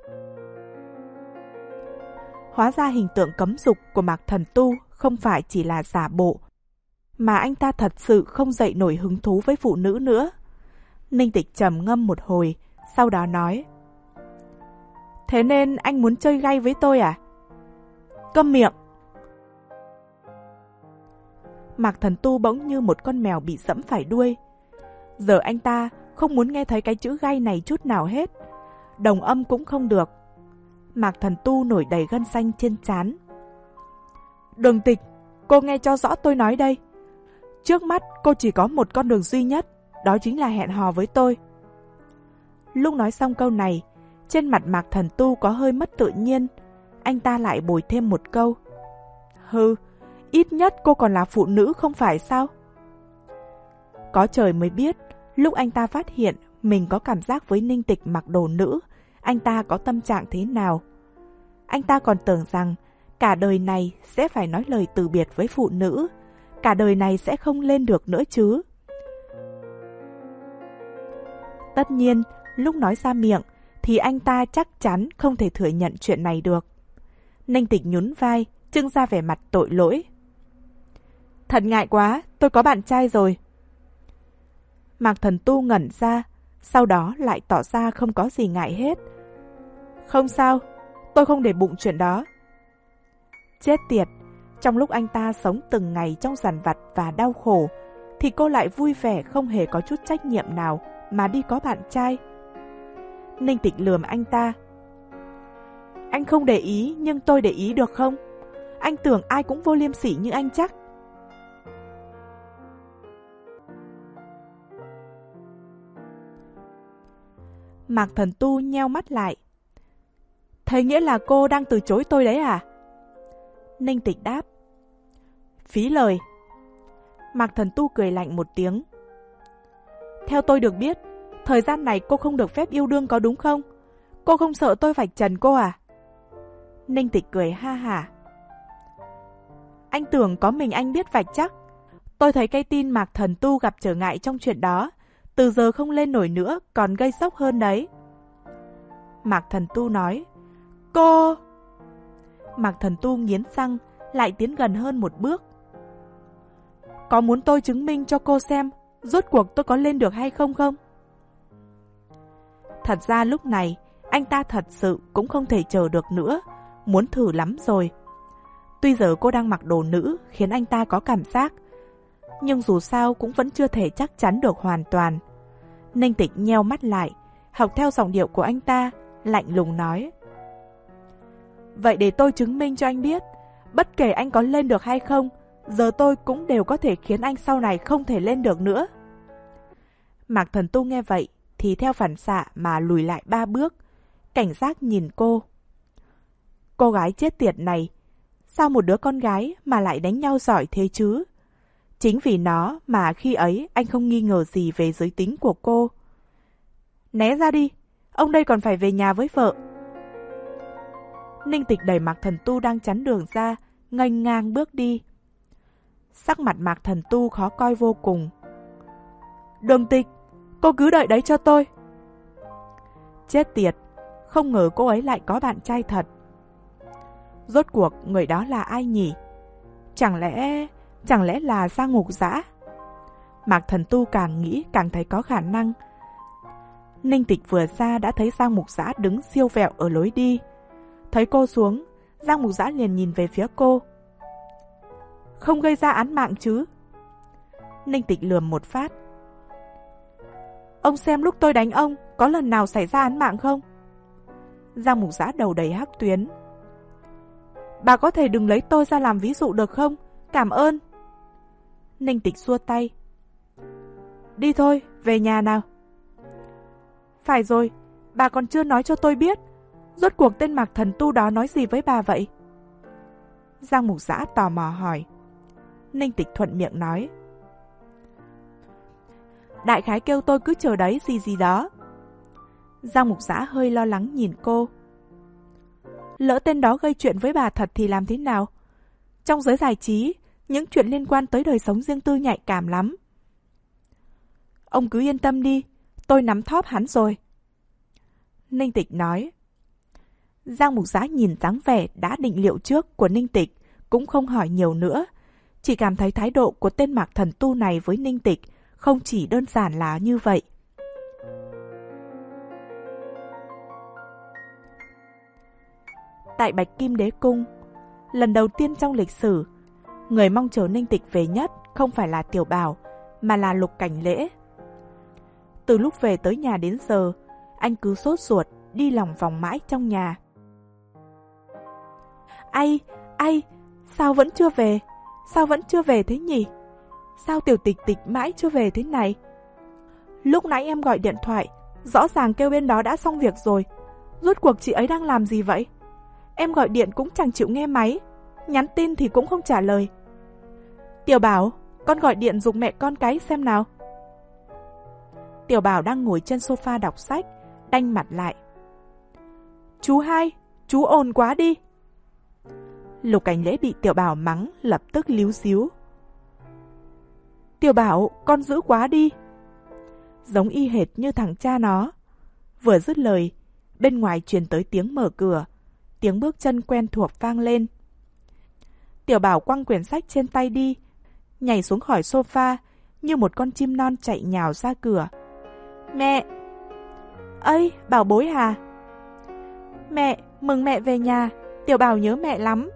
Hóa ra hình tượng cấm dục của Mạc Thần Tu không phải chỉ là giả bộ, mà anh ta thật sự không dậy nổi hứng thú với phụ nữ nữa. Ninh Tịch trầm ngâm một hồi, sau đó nói. Thế nên anh muốn chơi gay với tôi à? Câm miệng! Mạc Thần Tu bỗng như một con mèo bị dẫm phải đuôi. Giờ anh ta không muốn nghe thấy cái chữ gay này chút nào hết. Đồng âm cũng không được. Mạc Thần Tu nổi đầy gân xanh trên trán. Đường Tịch, cô nghe cho rõ tôi nói đây. Trước mắt cô chỉ có một con đường duy nhất, đó chính là hẹn hò với tôi. Lúc nói xong câu này, trên mặt Mạc Thần Tu có hơi mất tự nhiên. Anh ta lại bồi thêm một câu. Hừ, ít nhất cô còn là phụ nữ không phải sao? Có trời mới biết, lúc anh ta phát hiện mình có cảm giác với Ninh Tịch mặc đồ nữ, anh ta có tâm trạng thế nào. Anh ta còn tưởng rằng cả đời này sẽ phải nói lời từ biệt với phụ nữ, cả đời này sẽ không lên được nữa chứ. Tất nhiên, lúc nói ra miệng thì anh ta chắc chắn không thể thừa nhận chuyện này được. Ninh Tịch nhún vai, trưng ra vẻ mặt tội lỗi. Thật ngại quá, tôi có bạn trai rồi. Mạc Thần Tu ngẩn ra, sau đó lại tỏ ra không có gì ngại hết. Không sao, tôi không để bụng chuyện đó. Chết tiệt, trong lúc anh ta sống từng ngày trong dằn vặt và đau khổ, thì cô lại vui vẻ không hề có chút trách nhiệm nào mà đi có bạn trai. Ninh Tịch lườm anh ta. Anh không để ý nhưng tôi để ý được không? Anh tưởng ai cũng vô liêm sỉ như anh chắc. Mạc Thần Tu nheo mắt lại. Thế nghĩa là cô đang từ chối tôi đấy à? Ninh Tịch đáp. Phí lời. Mạc Thần Tu cười lạnh một tiếng. Theo tôi được biết, thời gian này cô không được phép yêu đương có đúng không? Cô không sợ tôi vạch trần cô à? Ninh Tịch cười ha hả. Anh tưởng có mình anh biết vạch chắc. Tôi thấy cái tin Mạc Thần Tu gặp trở ngại trong chuyện đó, từ giờ không lên nổi nữa còn gây sốc hơn đấy. Mạc Thần Tu nói. Cô... Mạc Thần Tu nghiến răng, lại tiến gần hơn một bước. Có muốn tôi chứng minh cho cô xem rốt cuộc tôi có lên được hay không không? Thật ra lúc này anh ta thật sự cũng không thể chờ được nữa, muốn thử lắm rồi. Tuy giờ cô đang mặc đồ nữ khiến anh ta có cảm giác, nhưng dù sao cũng vẫn chưa thể chắc chắn được hoàn toàn. Ninh Tịch nheo mắt lại, học theo giọng điệu của anh ta, lạnh lùng nói. Vậy để tôi chứng minh cho anh biết, bất kể anh có lên được hay không, giờ tôi cũng đều có thể khiến anh sau này không thể lên được nữa. Mạc Thần Tu nghe vậy thì theo phản xạ mà lùi lại ba bước, cảnh giác nhìn cô. Cô gái chết tiệt này, sao một đứa con gái mà lại đánh nhau giỏi thế chứ? Chính vì nó mà khi ấy anh không nghi ngờ gì về giới tính của cô. Né ra đi, ông đây còn phải về nhà với vợ. Ninh Tịch đẩy Mạc Thần Tu đang chắn đường ra, nghênh ngang bước đi. Sắc mặt Mạc Thần Tu khó coi vô cùng. Đường Tịch, cô cứ đợi đấy cho tôi. Chết tiệt, không ngờ cô ấy lại có bạn trai thật. Rốt cuộc người đó là ai nhỉ? Chẳng lẽ... Chẳng lẽ là Giang Ngục Dã? Mạc Thần Tu càng nghĩ càng thấy có khả năng. Ninh Tịch vừa ra đã thấy Giang Mục Dã đứng siêu vẹo ở lối đi. Thấy cô xuống, Giang Mục Dã liền nhìn về phía cô. Không gây ra án mạng chứ? Ninh Tịch lườm một phát. Ông xem lúc tôi đánh ông, có lần nào xảy ra án mạng không? Giang Mục Dã đầu đầy hắc tuyến. Bà có thể đừng lấy tôi ra làm ví dụ được không? Cảm ơn. Ninh Tịch xua tay. Đi thôi, về nhà nào. Phải rồi, bà còn chưa nói cho tôi biết. Rốt cuộc tên Mạc Thần Tu đó nói gì với bà vậy? Giang Mục Dã tò mò hỏi. Ninh Tịch thuận miệng nói. Đại khái kêu tôi cứ chờ đấy gì gì đó. Giang Mục Dã hơi lo lắng nhìn cô. Lỡ tên đó gây chuyện với bà thật thì làm thế nào? Trong giới giải trí, những chuyện liên quan tới đời sống riêng tư nhạy cảm lắm. Ông cứ yên tâm đi, tôi nắm thóp hắn rồi. Ninh Tịch nói. Giang Mục Dã nhìn dáng vẻ đã định liệu trước của Ninh Tịch, cũng không hỏi nhiều nữa. Chỉ cảm thấy thái độ của tên Mạc Thần Tu này với Ninh Tịch không chỉ đơn giản là như vậy. Tại Bạch Kim Đế Cung, lần đầu tiên trong lịch sử, người mong chờ Ninh Tịch về nhất không phải là Tiểu Bảo, mà là Lục Cảnh Lễ. Từ lúc về tới nhà đến giờ, anh cứ sốt ruột, đi lòng vòng mãi trong nhà. Ai, ai, sao vẫn chưa về? Sao vẫn chưa về thế nhỉ? Sao Tiểu Tịch Tịch mãi chưa về thế này? Lúc nãy em gọi điện thoại, rõ ràng kêu bên đó đã xong việc rồi. Rốt cuộc chị ấy đang làm gì vậy? Em gọi điện cũng chẳng chịu nghe máy, nhắn tin thì cũng không trả lời. Tiểu Bảo, con gọi điện giục mẹ con cái xem nào. Tiểu Bảo đang ngồi trên sofa đọc sách, đanh mặt lại. Chú hai, chú ồn quá đi. Lục Cảnh Lễ bị Tiểu Bảo mắng, lập tức líu díu. Tiểu Bảo, con giữ quá đi. Giống y hệt như thằng cha nó. Vừa dứt lời, bên ngoài truyền tới tiếng mở cửa. Tiếng bước chân quen thuộc vang lên. Tiểu Bảo quăng quyển sách trên tay đi, nhảy xuống khỏi sofa như một con chim non chạy nhào ra cửa. Mẹ! Ây, Bảo bối à? Mẹ, mừng mẹ về nhà, Tiểu Bảo nhớ mẹ lắm.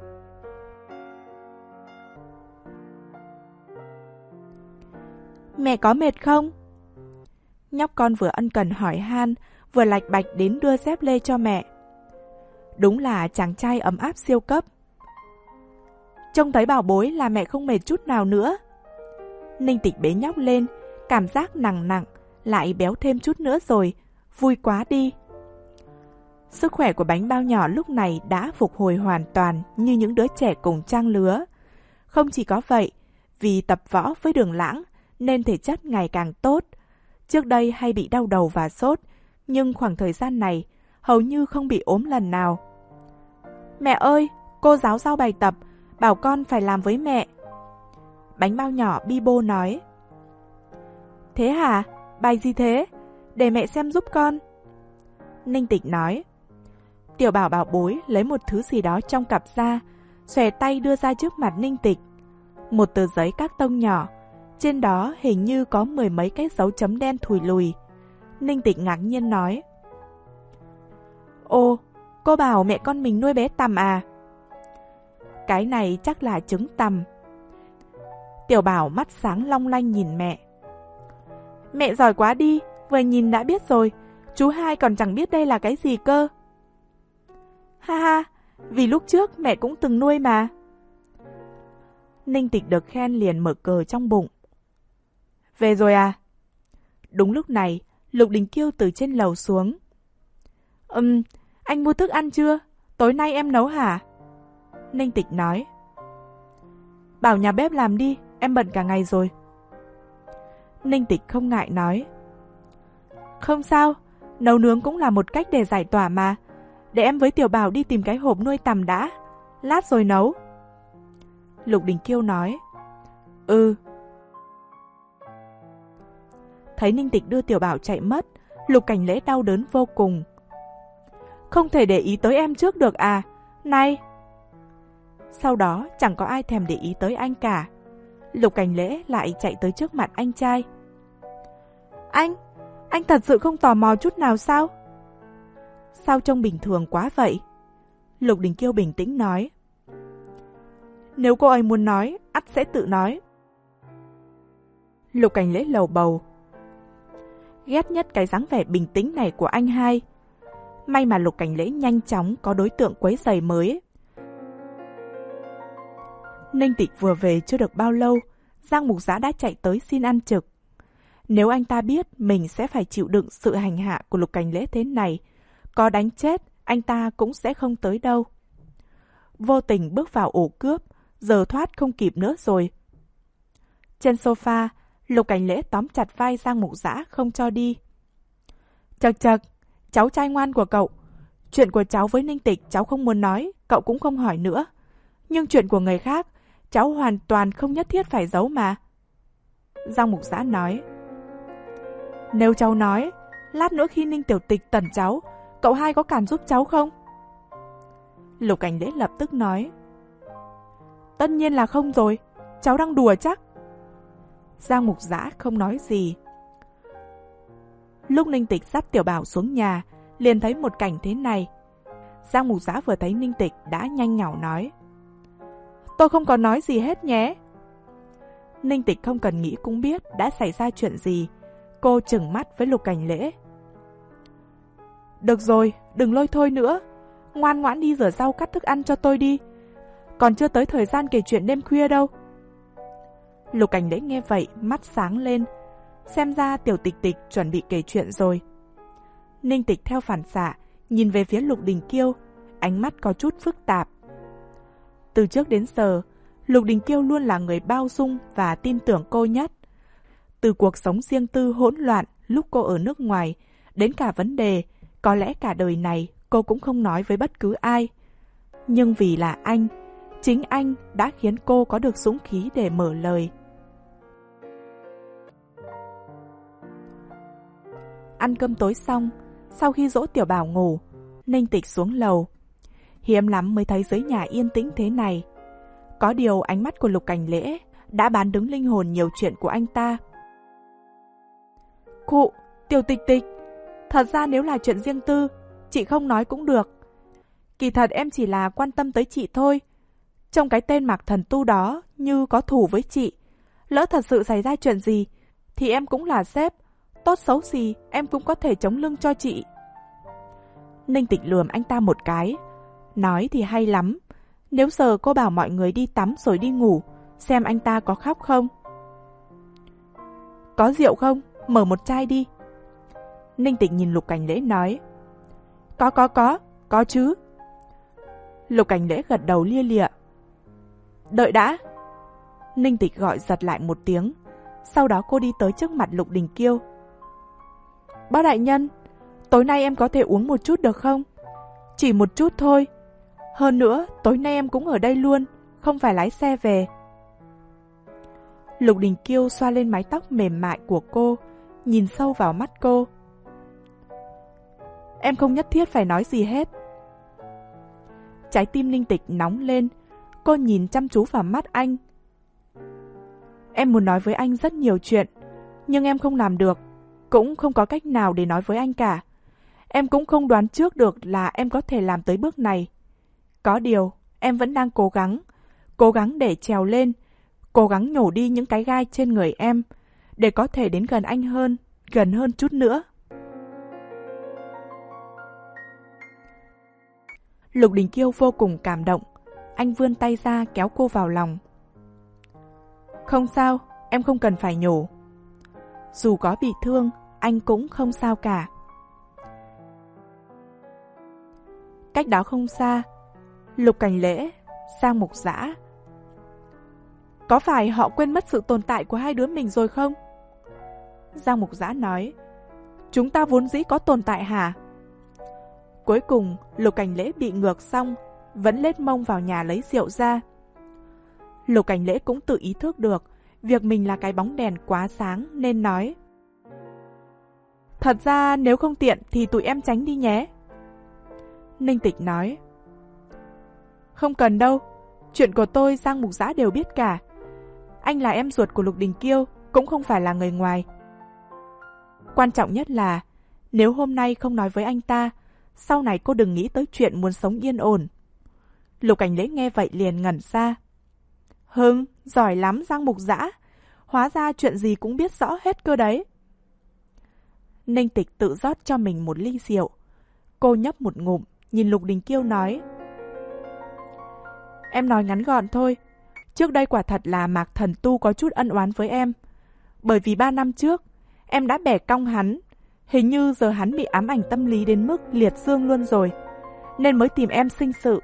Mẹ có mệt không? Nhóc con vừa ân cần hỏi han, vừa lạch bạch đến đưa dép lê cho mẹ. Đúng là chàng trai ấm áp siêu cấp. Trông thấy Bảo bối là mẹ không mệt chút nào nữa. Ninh Tịch bế nhóc lên, cảm giác nặng nặng, lại béo thêm chút nữa rồi, vui quá đi. Sức khỏe của bánh bao nhỏ lúc này đã phục hồi hoàn toàn như những đứa trẻ cùng trang lứa. Không chỉ có vậy, vì tập võ với Đường Lãng nên thể chất ngày càng tốt. Trước đây hay bị đau đầu và sốt, nhưng khoảng thời gian này hầu như không bị ốm lần nào. Mẹ ơi, cô giáo giao bài tập, bảo con phải làm với mẹ. Bánh bao nhỏ bi bô nói. Thế hả? Bài gì thế? Để mẹ xem giúp con. Ninh Tịch nói. Tiểu Bảo bảo bối lấy một thứ gì đó trong cặp ra, xòe tay đưa ra trước mặt Ninh Tịch. Một tờ giấy các tông nhỏ, trên đó hình như có mười mấy cái dấu chấm đen thùi lùi. Ninh Tịch ngạc nhiên nói. Ồ, cô bảo mẹ con mình nuôi bé tằm à? Cái này chắc là trứng tằm. Tiểu Bảo mắt sáng long lanh nhìn mẹ. Mẹ giỏi quá đi, vừa nhìn đã biết rồi, chú hai còn chẳng biết đây là cái gì cơ. Ha ha, vì lúc trước mẹ cũng từng nuôi mà. Ninh Tịch được khen liền mở cờ trong bụng. Về rồi à? Đúng lúc này, Lục Đình Kiêu từ trên lầu xuống. Ừm, anh mua thức ăn chưa? Tối nay em nấu hả? Ninh Tịch nói. Bảo nhà bếp làm đi, em bận cả ngày rồi. Ninh Tịch không ngại nói. Không sao, nấu nướng cũng là một cách để giải tỏa mà. Để em với Tiểu Bảo đi tìm cái hộp nuôi tằm đã, lát rồi nấu. Lục Đình Kiêu nói. Ừ. Thấy Ninh Tịch đưa Tiểu Bảo chạy mất, Lục Cảnh Lễ đau đớn vô cùng. Không thể để ý tới em trước được à? Này! Sau đó chẳng có ai thèm để ý tới anh cả. Lục Cảnh Lễ lại chạy tới trước mặt anh trai. Anh! Anh thật sự không tò mò chút nào sao? Sao trông bình thường quá vậy? Lục Đình Kiêu bình tĩnh nói. Nếu cô ấy muốn nói, ắt sẽ tự nói. Lục Cảnh Lễ lầu bầu. Ghét nhất cái dáng vẻ bình tĩnh này của anh hai. May mà Lục Cảnh Lễ nhanh chóng có đối tượng quấy rầy mới. Ninh Tịch vừa về chưa được bao lâu, Giang Mục Giã đã chạy tới xin ăn trực. Nếu anh ta biết mình sẽ phải chịu đựng sự hành hạ của Lục Cảnh Lễ thế này, có đánh chết, anh ta cũng sẽ không tới đâu. Vô tình bước vào ổ cướp, giờ thoát không kịp nữa rồi. Trên sofa, Lục Cảnh Lễ tóm chặt vai Giang Mục Giã không cho đi. Chật chật, cháu trai ngoan của cậu. Chuyện của cháu với Ninh Tịch cháu không muốn nói, cậu cũng không hỏi nữa. Nhưng chuyện của người khác, cháu hoàn toàn không nhất thiết phải giấu mà. Giang Mục Giã nói. Nếu cháu nói, lát nữa khi Ninh Tiểu Tịch tẩn cháu, cậu hai có cản giúp cháu không? Lục Cảnh Lễ lập tức nói. Tất nhiên là không rồi, cháu đang đùa chắc. Giang Mục Giã không nói gì. Lúc Ninh Tịch dắt Tiểu Bảo xuống nhà, liền thấy một cảnh thế này. Giang Mục Giã vừa thấy Ninh Tịch đã nhanh nhảu nói. Tôi không có nói gì hết nhé. Ninh Tịch không cần nghĩ cũng biết đã xảy ra chuyện gì. Cô trừng mắt với Lục Cảnh Lễ. Được rồi, đừng lôi thôi nữa. Ngoan ngoãn đi rửa rau cắt thức ăn cho tôi đi. Còn chưa tới thời gian kể chuyện đêm khuya đâu. Lục Cảnh Lễ nghe vậy, mắt sáng lên. Xem ra Tiểu Tịch Tịch chuẩn bị kể chuyện rồi. Ninh Tịch theo phản xạ, nhìn về phía Lục Đình Kiêu, ánh mắt có chút phức tạp. Từ trước đến giờ, Lục Đình Kiêu luôn là người bao dung và tin tưởng cô nhất. Từ cuộc sống riêng tư hỗn loạn lúc cô ở nước ngoài, đến cả vấn đề, có lẽ cả đời này cô cũng không nói với bất cứ ai. Nhưng vì là anh, chính anh đã khiến cô có được dũng khí để mở lời. Ăn cơm tối xong, sau khi dỗ Tiểu Bảo ngủ, Ninh Tịch xuống lầu. Hiếm lắm mới thấy dưới nhà yên tĩnh thế này. Có điều ánh mắt của Lục Cảnh Lễ đã bán đứng linh hồn nhiều chuyện của anh ta. Cụ, Tiểu Tịch Tịch, thật ra nếu là chuyện riêng tư, chị không nói cũng được. Kỳ thật em chỉ là quan tâm tới chị thôi. Trong cái tên Mạc Thần Tu đó như có thù với chị. Lỡ thật sự xảy ra chuyện gì, thì em cũng là sếp. Tốt xấu gì, em cũng có thể chống lưng cho chị. Ninh Tịch lườm anh ta một cái. Nói thì hay lắm. Nếu giờ cô bảo mọi người đi tắm rồi đi ngủ, xem anh ta có khóc không? Có rượu không? Mở một chai đi. Ninh Tịch nhìn Lục Cảnh Lễ nói. Có có có, có chứ. Lục Cảnh Lễ gật đầu lia lịa. Đợi đã. Ninh Tịch gọi giật lại một tiếng. Sau đó cô đi tới trước mặt Lục Đình Kiêu. Bác đại nhân, tối nay em có thể uống một chút được không? Chỉ một chút thôi. Hơn nữa, tối nay em cũng ở đây luôn, không phải lái xe về. Lục Đình Kiêu xoa lên mái tóc mềm mại của cô, nhìn sâu vào mắt cô. Em không nhất thiết phải nói gì hết. Trái tim Ninh Tịch nóng lên, cô nhìn chăm chú vào mắt anh. Em muốn nói với anh rất nhiều chuyện, nhưng em không làm được, cũng không có cách nào để nói với anh cả. Em cũng không đoán trước được là em có thể làm tới bước này. Có điều, em vẫn đang cố gắng, cố gắng để trèo lên, cố gắng nhổ đi những cái gai trên người em, để có thể đến gần anh hơn, gần hơn chút nữa. Lục Đình Kiêu vô cùng cảm động, anh vươn tay ra kéo cô vào lòng. Không sao, em không cần phải nhổ. Dù có bị thương, anh cũng không sao cả. Cách đó không xa, Lục Cảnh Lễ, Giang Mục Giã. Có phải họ quên mất sự tồn tại của hai đứa mình rồi không? Giang Mục Giã nói. Chúng ta vốn dĩ có tồn tại hả? Cuối cùng, Lục Cảnh Lễ bị ngược xong, vẫn lết mông vào nhà lấy rượu ra. Lục Cảnh Lễ cũng tự ý thức được việc mình là cái bóng đèn quá sáng nên nói. Thật ra nếu không tiện thì tụi em tránh đi nhé. Ninh Tịch nói. Không cần đâu, chuyện của tôi Giang Mục Giã đều biết cả. Anh là em ruột của Lục Đình Kiêu, cũng không phải là người ngoài. Quan trọng nhất là, nếu hôm nay không nói với anh ta, sau này cô đừng nghĩ tới chuyện muốn sống yên ổn. Lục Cảnh Lễ nghe vậy liền ngẩn ra. Hưng, giỏi lắm Giang Mục Dã, hóa ra chuyện gì cũng biết rõ hết cơ đấy. Ninh Tịch tự rót cho mình một ly rượu. Cô nhấp một ngụm, nhìn Lục Đình Kiêu nói. Em nói ngắn gọn thôi. Trước đây quả thật là Mạc Thần Tu có chút ân oán với em. Bởi vì ba năm trước, em đã bẻ cong hắn. Hình như giờ hắn bị ám ảnh tâm lý đến mức liệt dương luôn rồi, nên mới tìm em sinh sự.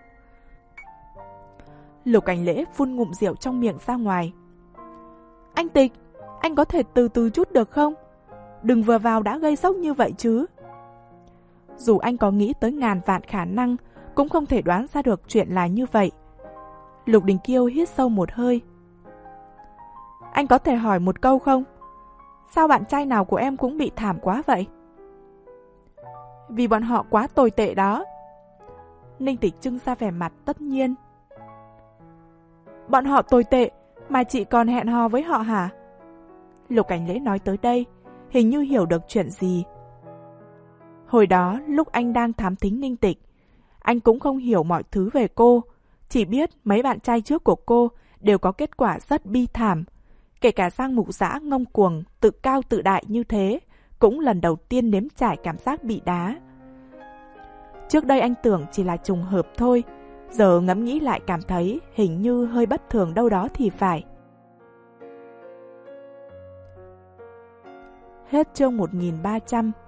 Lục Cảnh Lễ phun ngụm rượu trong miệng ra ngoài. Anh Tịch, anh có thể từ từ chút được không? Đừng vừa vào đã gây sốc như vậy chứ. Dù anh có nghĩ tới ngàn vạn khả năng, cũng không thể đoán ra được chuyện là như vậy. Lục Đình Kiêu hít sâu một hơi. Anh có thể hỏi một câu không? Sao bạn trai nào của em cũng bị thảm quá vậy? Vì bọn họ quá tồi tệ đó. Ninh Tịch trưng ra vẻ mặt tất nhiên. Bọn họ tồi tệ mà chị còn hẹn hò với họ hả? Lục Cảnh Lễ nói tới đây, hình như hiểu được chuyện gì. Hồi đó, lúc anh đang thám thính Ninh Tịch, anh cũng không hiểu mọi thứ về cô, chỉ biết mấy bạn trai trước của cô đều có kết quả rất bi thảm. Kể cả Giang Mục Dã ngông cuồng, tự cao tự đại như thế, cũng lần đầu tiên nếm trải cảm giác bị đá. Trước đây anh tưởng chỉ là trùng hợp thôi, giờ ngẫm nghĩ lại cảm thấy hình như hơi bất thường đâu đó thì phải. Hết chương một nghìn ba trăm.